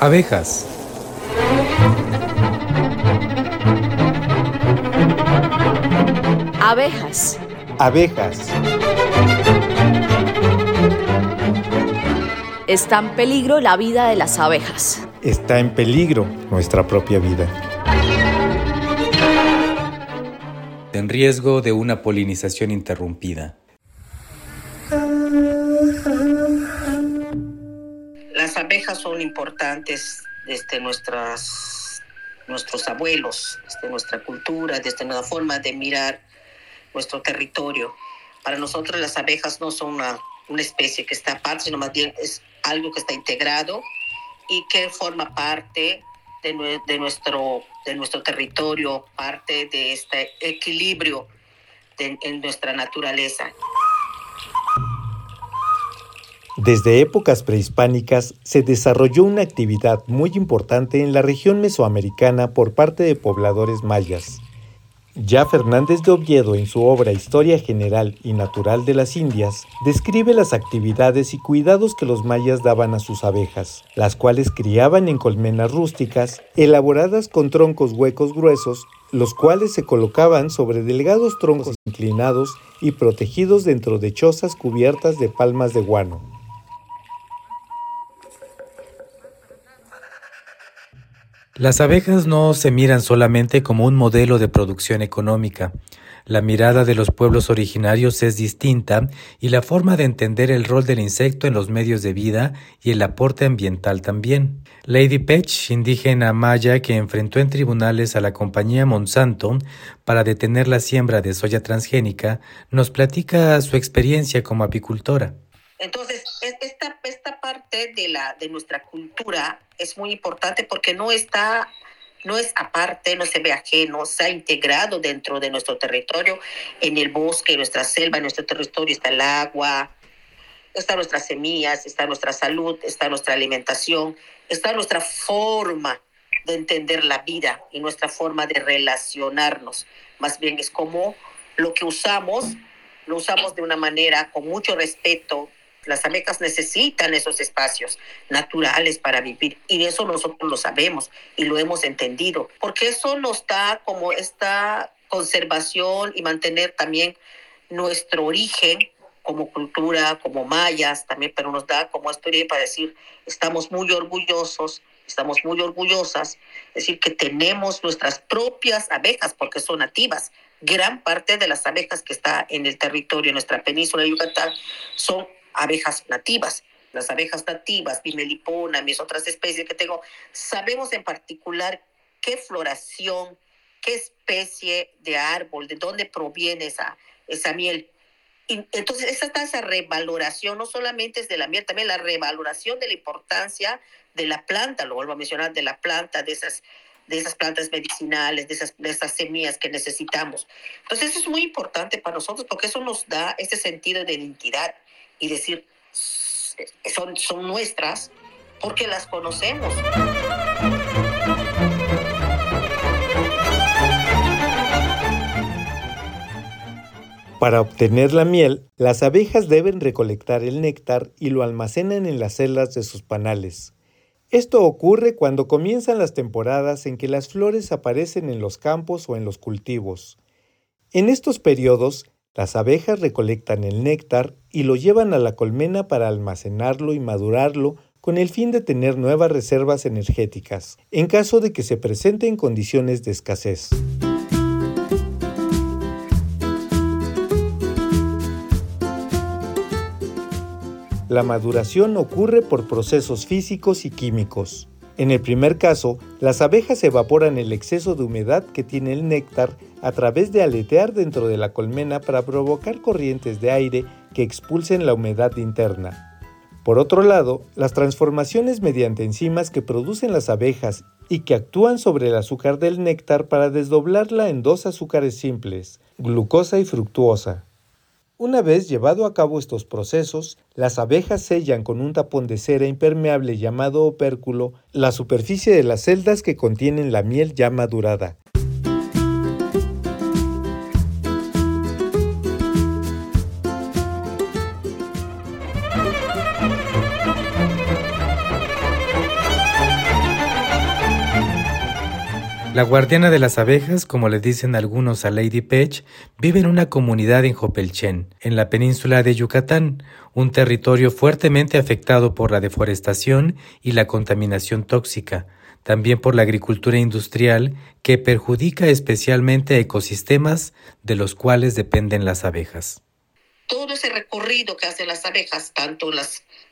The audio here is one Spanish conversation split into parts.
Abejas. Abejas. Abejas. Está en peligro la vida de las abejas. Está en peligro nuestra propia vida. En riesgo de una polinización interrumpida. Las abejas son importantes desde nuestros abuelos, desde nuestra cultura, desde nuestra forma de mirar nuestro territorio. Para nosotros las abejas no son una especie que está aparte, sino más bien es algo que está integrado y que forma parte de nuestro territorio, parte de este equilibrio en nuestra naturaleza. Desde épocas prehispánicas se desarrolló una actividad muy importante en la región mesoamericana por parte de pobladores mayas. Ya Fernández de Oviedo, en su obra Historia General y Natural de las Indias, describe las actividades y cuidados que los mayas daban a sus abejas, las cuales criaban en colmenas rústicas, elaboradas con troncos huecos gruesos, los cuales se colocaban sobre delgados troncos inclinados y protegidos dentro de chozas cubiertas de palmas de guano. Las abejas no se miran solamente como un modelo de producción económica. La mirada de los pueblos originarios es distinta y la forma de entender el rol del insecto en los medios de vida y el aporte ambiental también. Lady Pech, indígena maya que enfrentó en tribunales a la compañía Monsanto para detener la siembra de soya transgénica, nos platica su experiencia como apicultora. Entonces, esta parte de nuestra cultura es muy importante porque no es aparte, no se ve ajeno, se ha integrado dentro de nuestro territorio, en el bosque, en nuestra selva, en nuestro territorio está el agua, están nuestras semillas, está nuestra salud, está nuestra alimentación, está nuestra forma de entender la vida y nuestra forma de relacionarnos. Más bien es como lo que usamos, lo usamos de una manera con mucho respeto. Las abejas necesitan esos espacios naturales para vivir y eso nosotros lo sabemos y lo hemos entendido, porque eso nos da como esta conservación y mantener también nuestro origen como cultura, como mayas también, pero nos da como esto para decir, estamos muy orgullosos, estamos muy orgullosas, es decir, que tenemos nuestras propias abejas porque son nativas. Gran parte de las abejas que está en el territorio, en nuestra península de Yucatán, son abejas nativas. Las abejas nativas, mi melipona, mis otras especies que tengo, sabemos en particular qué floración, qué especie de árbol, de dónde proviene esa miel. Y entonces esa revaloración no solamente es de la miel, también la revaloración de la importancia de la planta, lo vuelvo a mencionar, de la planta, de esas plantas medicinales, de esas semillas que necesitamos. Entonces eso es muy importante para nosotros porque eso nos da ese sentido de identidad y decir, son nuestras porque las conocemos. Para obtener la miel, las abejas deben recolectar el néctar y lo almacenan en las celdas de sus panales. Esto ocurre cuando comienzan las temporadas en que las flores aparecen en los campos o en los cultivos. En estos periodos, las abejas recolectan el néctar y lo llevan a la colmena para almacenarlo y madurarlo con el fin de tener nuevas reservas energéticas, en caso de que se presenten condiciones de escasez. La maduración ocurre por procesos físicos y químicos. En el primer caso, las abejas evaporan el exceso de humedad que tiene el néctar a través de aletear dentro de la colmena para provocar corrientes de aire que expulsen la humedad interna. Por otro lado, las transformaciones mediante enzimas que producen las abejas y que actúan sobre el azúcar del néctar para desdoblarla en dos azúcares simples, glucosa y fructuosa. Una vez llevado a cabo estos procesos, las abejas sellan con un tapón de cera impermeable llamado opérculo la superficie de las celdas que contienen la miel ya madurada. La guardiana de las abejas, como le dicen algunos a Lady Pech, vive en una comunidad en Jopelchen, en la península de Yucatán, un territorio fuertemente afectado por la deforestación y la contaminación tóxica, también por la agricultura industrial que perjudica especialmente a ecosistemas de los cuales dependen las abejas. Todo ese recorrido que hacen las abejas, tanto en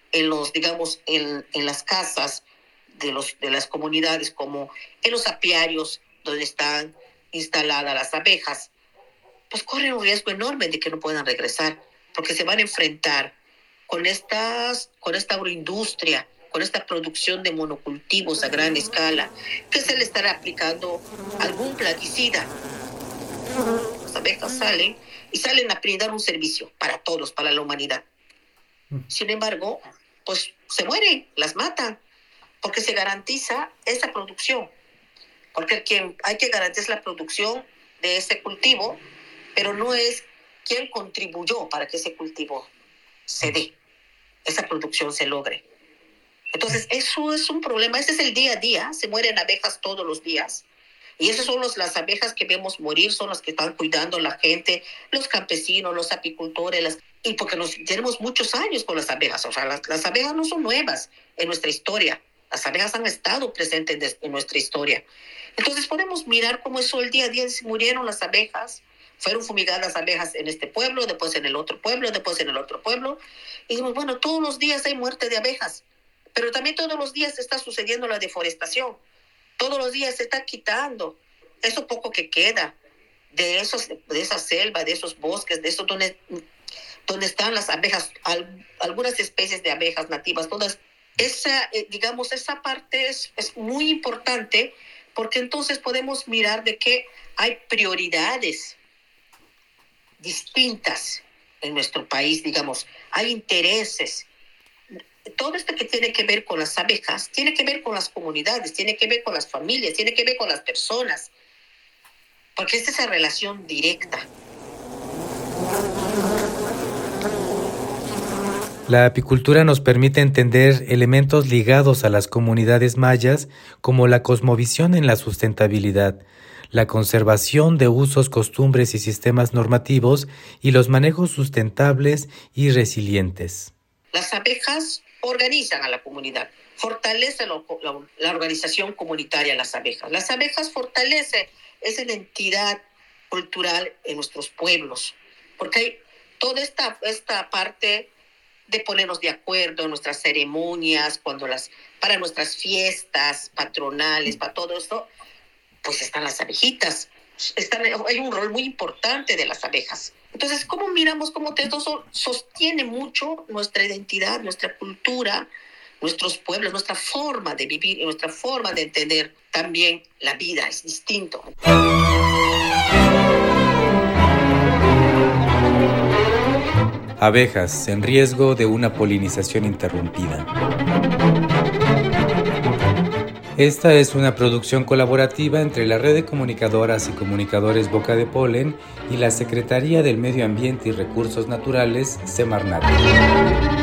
las casas de las comunidades como en los apiarios donde están instaladas las abejas, pues corren un riesgo enorme de que no puedan regresar, porque se van a enfrentar con esta agroindustria, con esta producción de monocultivos a gran escala, que se le estará aplicando algún plaguicida. Las abejas salen a brindar un servicio para todos, para la humanidad. Sin embargo, pues se mueren, las matan, porque se garantiza esa producción. Porque hay que garantizar la producción de ese cultivo, pero no es quien contribuyó para que ese cultivo se dé, esa producción se logre. Entonces, eso es un problema. Ese es el día a día. Se mueren abejas todos los días. Y esas son las abejas que vemos morir, son las que están cuidando a la gente, los campesinos, los apicultores, y porque tenemos muchos años con las abejas. O sea, las abejas no son nuevas en nuestra historia. Las abejas han estado presentes en nuestra historia. Entonces podemos mirar cómo eso el día a día murieron las abejas, fueron fumigadas abejas en este pueblo, después en el otro pueblo, después en el otro pueblo. Y decimos, bueno, todos los días hay muerte de abejas, pero también todos los días está sucediendo la deforestación. Todos los días se está quitando eso poco que queda de esa selva, de esos bosques, de esos donde están las abejas, algunas especies de abejas nativas, todas. Esa parte es muy importante, porque entonces podemos mirar de que hay prioridades distintas en nuestro país, hay intereses. Todo esto que tiene que ver con las abejas, tiene que ver con las comunidades, tiene que ver con las familias, tiene que ver con las personas, porque es esa relación directa. La apicultura nos permite entender elementos ligados a las comunidades mayas, como la cosmovisión en la sustentabilidad, la conservación de usos, costumbres y sistemas normativos y los manejos sustentables y resilientes. Las abejas organizan a la comunidad, fortalece la organización comunitaria de las abejas. Las abejas fortalecen esa identidad cultural en nuestros pueblos, porque hay toda esta parte de ponernos de acuerdo en nuestras ceremonias, para nuestras fiestas patronales, para todo esto, pues están las abejitas. Hay un rol muy importante de las abejas. Entonces, ¿cómo miramos cómo esto sostiene mucho nuestra identidad, nuestra cultura, nuestros pueblos, nuestra forma de vivir y nuestra forma de entender también la vida? Es distinto. Abejas en riesgo de una polinización interrumpida. Esta es una producción colaborativa entre la Red de Comunicadoras y Comunicadores Boca de Polen y la Secretaría del Medio Ambiente y Recursos Naturales, Semarnat.